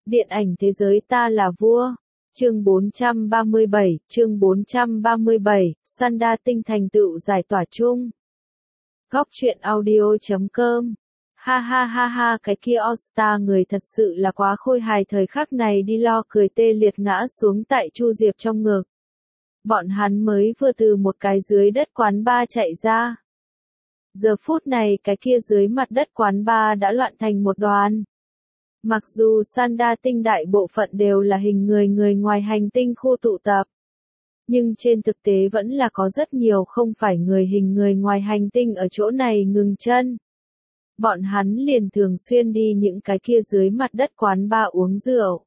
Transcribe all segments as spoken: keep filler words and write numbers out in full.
Điện ảnh thế giới ta là vua. Chương bốn trăm ba mươi bảy, chương bốn trăm ba mươi bảy, Sanda Tinh thành tựu giải tỏa chung. Góc truyện audio chấm com. Ha ha ha ha, cái kia All-Star người thật sự là quá khôi hài, thời khắc này đi lo cười tê liệt ngã xuống tại Chu Diệp trong ngực. Bọn hắn mới vừa từ một cái dưới đất quán bar chạy ra. Giờ phút này cái kia dưới mặt đất quán bar đã loạn thành một đoàn. Mặc dù Sanda Tinh đại bộ phận đều là hình người người ngoài hành tinh khu tụ tập, nhưng trên thực tế vẫn là có rất nhiều không phải người hình người ngoài hành tinh ở chỗ này ngừng chân. Bọn hắn liền thường xuyên đi những cái kia dưới mặt đất quán bar uống rượu.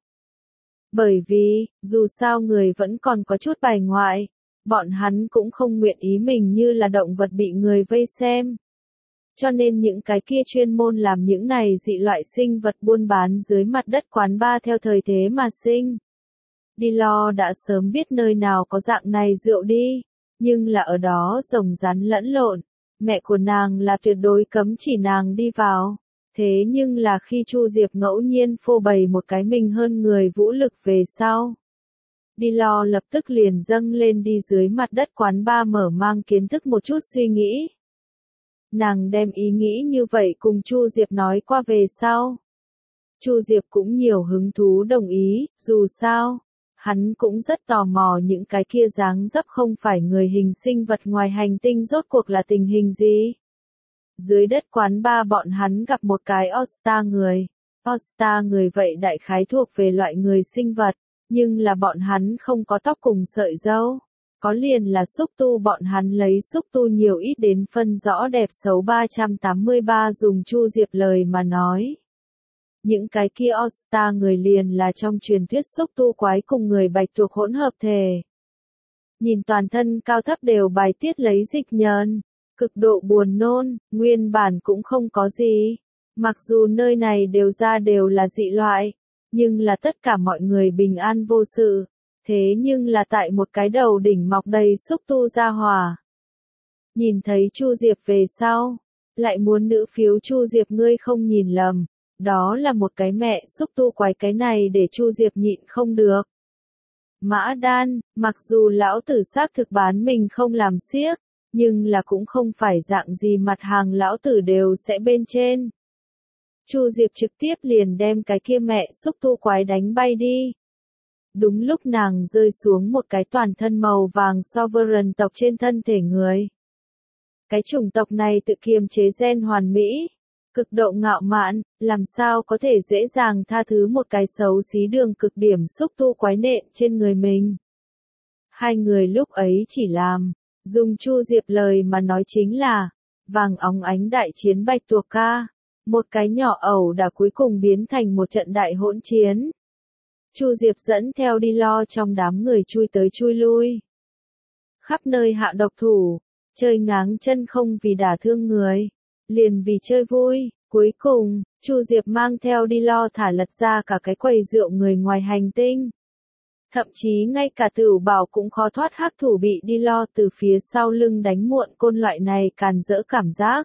Bởi vì, dù sao người vẫn còn có chút bài ngoại, bọn hắn cũng không nguyện ý mình như là động vật bị người vây xem. Cho nên những cái kia chuyên môn làm những này dị loại sinh vật buôn bán dưới mặt đất quán bar theo thời thế mà sinh. Đi lo đã sớm biết nơi nào có dạng này rượu đi, nhưng là ở đó rồng rắn lẫn lộn, mẹ của nàng là tuyệt đối cấm chỉ nàng đi vào. Thế nhưng là khi Chu Diệp ngẫu nhiên phô bày một cái mình hơn người vũ lực về sau, đi lo lập tức liền dâng lên đi dưới mặt đất quán bar mở mang kiến thức một chút suy nghĩ. Nàng đem ý nghĩ như vậy cùng Chu Diệp nói qua về sau. Chu Diệp cũng nhiều hứng thú đồng ý, dù sao, hắn cũng rất tò mò những cái kia dáng dấp không phải người hình sinh vật ngoài hành tinh rốt cuộc là tình hình gì. Dưới đất quán bar bọn hắn gặp một cái All-Star người. All-Star người vậy đại khái thuộc về loại người sinh vật, nhưng là bọn hắn không có tóc cùng sợi râu. Có liền là xúc tu, bọn hắn lấy xúc tu nhiều ít đến phân rõ đẹp xấu ba trăm tám mươi ba dùng Chu Diệp lời mà nói. Những cái kia All-Star người liền là trong truyền thuyết xúc tu quái cùng người bạch tuộc hỗn hợp thể. Nhìn toàn thân cao thấp đều bài tiết lấy dịch nhờn, cực độ buồn nôn, nguyên bản cũng không có gì. Mặc dù nơi này đều ra đều là dị loại, nhưng là tất cả mọi người bình an vô sự. Thế nhưng là tại một cái đầu đỉnh mọc đầy xúc tu ra hỏa. Nhìn thấy Chu Diệp về sau, lại muốn nữ phiếu Chu Diệp, ngươi không nhìn lầm, đó là một cái mẹ xúc tu quái, cái này để Chu Diệp nhịn không được. Mã Đan, mặc dù lão tử xác thực bán mình không làm xiếc, nhưng là cũng không phải dạng gì mặt hàng lão tử đều sẽ bên trên. Chu Diệp trực tiếp liền đem cái kia mẹ xúc tu quái đánh bay đi. Đúng lúc nàng rơi xuống một cái toàn thân màu vàng Sovereign tộc trên thân thể người. Cái chủng tộc này tự kiềm chế gen hoàn mỹ, cực độ ngạo mạn, làm sao có thể dễ dàng tha thứ một cái xấu xí đường cực điểm xúc tu quái nện trên người mình. Hai người lúc ấy chỉ làm, dùng Chu Diệp lời mà nói chính là, vàng óng ánh đại chiến bạch tuộc ca, một cái nhỏ ẩu đả cuối cùng biến thành một trận đại hỗn chiến. Chu Diệp dẫn theo đi lo trong đám người chui tới chui lui. Khắp nơi hạ độc thủ, chơi ngáng chân không vì đả thương người, liền vì chơi vui. Cuối cùng, Chu Diệp mang theo đi lo thả lật ra cả cái quầy rượu người ngoài hành tinh. Thậm chí ngay cả Tửu Bảo cũng khó thoát hắc thủ bị đi lo từ phía sau lưng đánh muộn côn loại này càn rỡ cảm giác.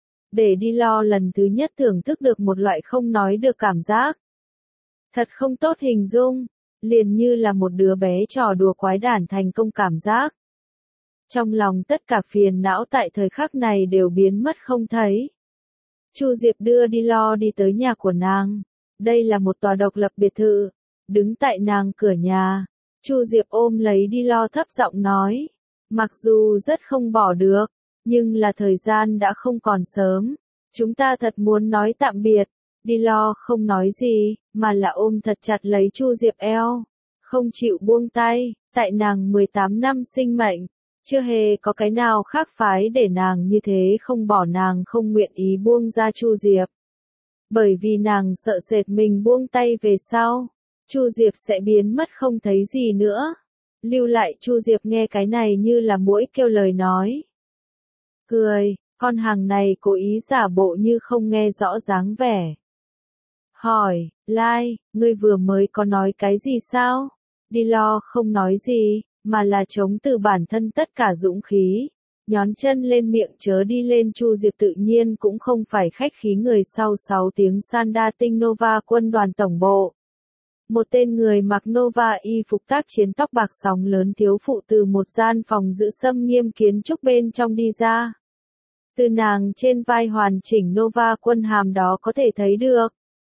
Để đi lo lần thứ nhất thưởng thức được một loại không nói được cảm giác. Thật không tốt hình dung, liền như là một đứa bé trò đùa quái đản thành công cảm giác. Trong lòng tất cả phiền não tại thời khắc này đều biến mất không thấy. Chu Diệp đưa đi lo đi tới nhà của nàng. Đây là một tòa độc lập biệt thự. Đứng tại nàng cửa nhà, Chu Diệp ôm lấy đi lo thấp giọng nói. Mặc dù rất không bỏ được, nhưng là thời gian đã không còn sớm. Chúng ta thật muốn nói tạm biệt. Đi lo không nói gì, mà là ôm thật chặt lấy Chu Diệp eo, không chịu buông tay. Tại nàng mười tám năm sinh mệnh, chưa hề có cái nào khác phái để nàng như thế không bỏ, nàng không nguyện ý buông ra Chu Diệp. Bởi vì nàng sợ sệt mình buông tay về sau, Chu Diệp sẽ biến mất không thấy gì nữa. Lưu lại Chu Diệp nghe cái này như là muỗi kêu lời nói. Cười, con hàng này cố ý giả bộ như không nghe rõ dáng vẻ. Hỏi, Lai, ngươi vừa mới có nói cái gì sao? Đi lo không nói gì, mà là chống từ bản thân tất cả dũng khí. Nhón chân lên miệng chớ đi lên. Chu Diệp tự nhiên cũng không phải khách khí người. Sau sáu tiếng Sanda Tinh Nova quân đoàn tổng bộ. Một tên người mặc Nova y phục tác chiến tóc bạc sóng lớn thiếu phụ từ một gian phòng giữ xâm nghiêm kiến trúc bên trong đi ra. Từ nàng trên vai hoàn chỉnh Nova quân hàm đó có thể thấy được.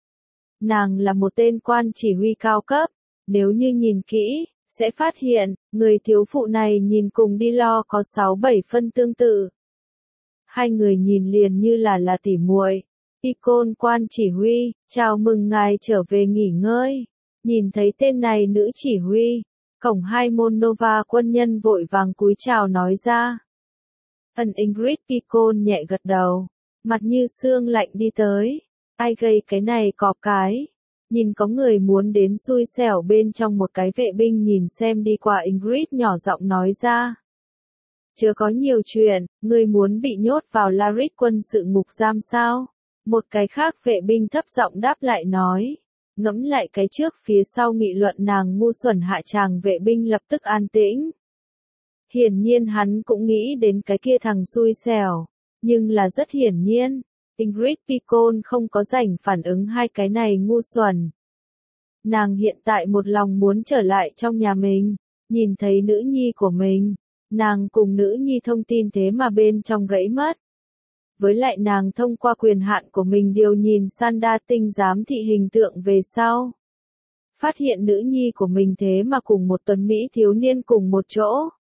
Nàng là một tên quan chỉ huy cao cấp, nếu như nhìn kỹ, sẽ phát hiện, người thiếu phụ này nhìn cùng đi lo có sáu bảy phân tương tự. Hai người nhìn liền như là là tỉ muội. Picon quan chỉ huy, chào mừng ngài trở về nghỉ ngơi. Nhìn thấy tên này nữ chỉ huy, cổng hai môn Nova quân nhân vội vàng cúi chào nói ra. Ân Ingrid Picon nhẹ gật đầu, mặt như xương lạnh đi tới. Ai gây cái này cọp cái? Nhìn có người muốn đến xui xẻo bên trong một cái vệ binh nhìn xem đi qua Ingrid nhỏ giọng nói ra. Chưa có nhiều chuyện, ngươi muốn bị nhốt vào Larit quân sự ngục giam sao? Một cái khác vệ binh thấp giọng đáp lại nói. Ngẫm lại cái trước phía sau nghị luận nàng ngu xuẩn hạ tràng vệ binh lập tức an tĩnh. Hiển nhiên hắn cũng nghĩ đến cái kia thằng xui xẻo, nhưng là rất hiển nhiên, Ingrid Picon không có rảnh phản ứng hai cái này ngu xuẩn. Nàng hiện tại một lòng muốn trở lại trong nhà mình, nhìn thấy nữ nhi của mình, nàng cùng nữ nhi thông tin thế mà bên trong gãy mất. Với lại nàng thông qua quyền hạn của mình điều nhìn Sanda tinh giám thị hình tượng về sau. Phát hiện nữ nhi của mình thế mà cùng một tuấn Mỹ thiếu niên cùng một chỗ.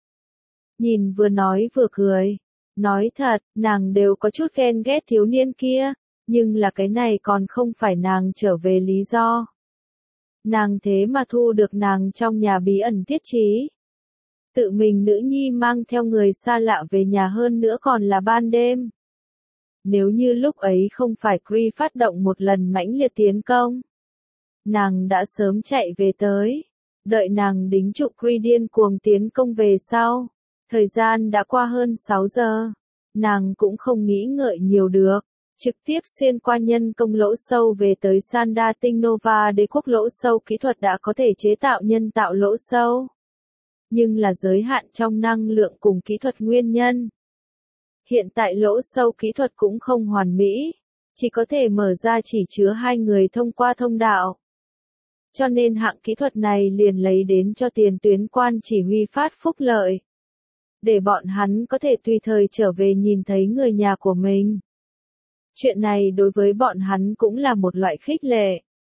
Nhìn vừa nói vừa cười. Nói thật, nàng đều có chút ghen ghét thiếu niên kia, nhưng là cái này còn không phải nàng trở về lý do. Nàng thế mà thu được nàng trong nhà bí ẩn tiết trí. Tự mình nữ nhi mang theo người xa lạ về nhà hơn nữa còn là ban đêm. Nếu như lúc ấy không phải Kree phát động một lần mãnh liệt tiến công, nàng đã sớm chạy về tới. Đợi nàng đính trụ Kree điên cuồng tiến công về sau. Thời gian đã qua hơn sáu giờ. Nàng cũng không nghĩ ngợi nhiều được. Trực tiếp xuyên qua nhân công lỗ sâu về tới Sanda tinh Nova đế quốc lỗ sâu kỹ thuật đã có thể chế tạo nhân tạo lỗ sâu. Nhưng là giới hạn trong năng lượng cùng kỹ thuật nguyên nhân. Hiện tại lỗ sâu kỹ thuật cũng không hoàn mỹ, chỉ có thể mở ra chỉ chứa hai người thông qua thông đạo. Cho nên hạng kỹ thuật này liền lấy đến cho tiền tuyến quan chỉ huy phát phúc lợi. Để bọn hắn có thể tùy thời trở về nhìn thấy người nhà của mình. Chuyện này đối với bọn hắn cũng là một loại khích lệ.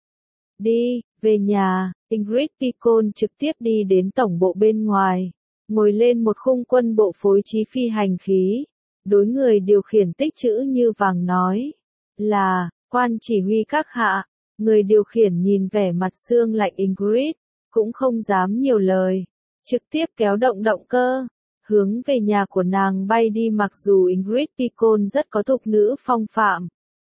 Đi, về nhà, Ingrid Picon trực tiếp đi đến tổng bộ bên ngoài, ngồi lên một khung quân bộ phối trí phi hành khí. Đối người điều khiển tích chữ như vàng nói, là, quan chỉ huy các hạ, người điều khiển nhìn vẻ mặt xương lạnh Ingrid, cũng không dám nhiều lời, trực tiếp kéo động động cơ, hướng về nhà của nàng bay đi mặc dù Ingrid Picon rất có thục nữ phong phạm.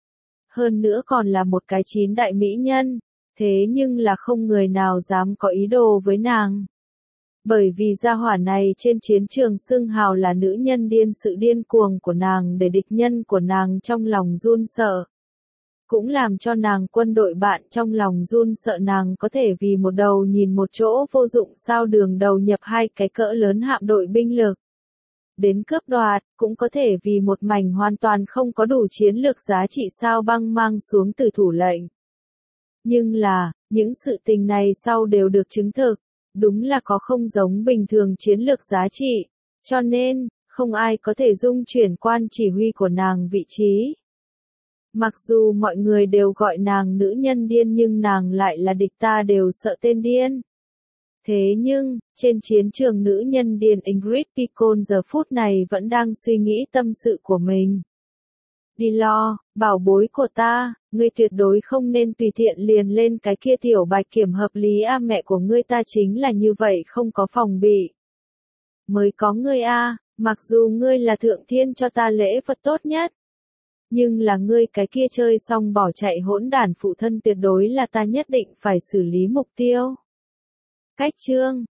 Hơn nữa còn là một cái chín đại mỹ nhân, thế nhưng là không người nào dám có ý đồ với nàng. Bởi vì gia hỏa này trên chiến trường xưng hào là nữ nhân điên sự điên cuồng của nàng để địch nhân của nàng trong lòng run sợ. Cũng làm cho nàng quân đội bạn trong lòng run sợ nàng có thể vì một đầu nhìn một chỗ vô dụng sao đường đầu nhập hai cái cỡ lớn hạm đội binh lực. Đến cướp đoạt, cũng có thể vì một mảnh hoàn toàn không có đủ chiến lược giá trị sao băng mang xuống từ thủ lệnh. Nhưng là, những sự tình này sau đều được chứng thực. Đúng là có không giống bình thường chiến lược giá trị, cho nên, không ai có thể dung chuyển quan chỉ huy của nàng vị trí. Mặc dù mọi người đều gọi nàng nữ nhân điên nhưng nàng lại là địch ta đều sợ tên điên. Thế nhưng, trên chiến trường nữ nhân điên Ingrid Picon giờ phút này vẫn đang suy nghĩ tâm sự của mình. Đi lo, bảo bối của ta, ngươi tuyệt đối không nên tùy tiện liền lên cái kia tiểu bạch kiểm hợp lý a mẹ của ngươi ta chính là như vậy không có phòng bị. Mới có ngươi a, mặc dù ngươi là thượng thiên cho ta lễ vật tốt nhất. Nhưng là ngươi cái kia chơi xong bỏ chạy hỗn đản phụ thân tuyệt đối là ta nhất định phải xử lý mục tiêu. Cách chương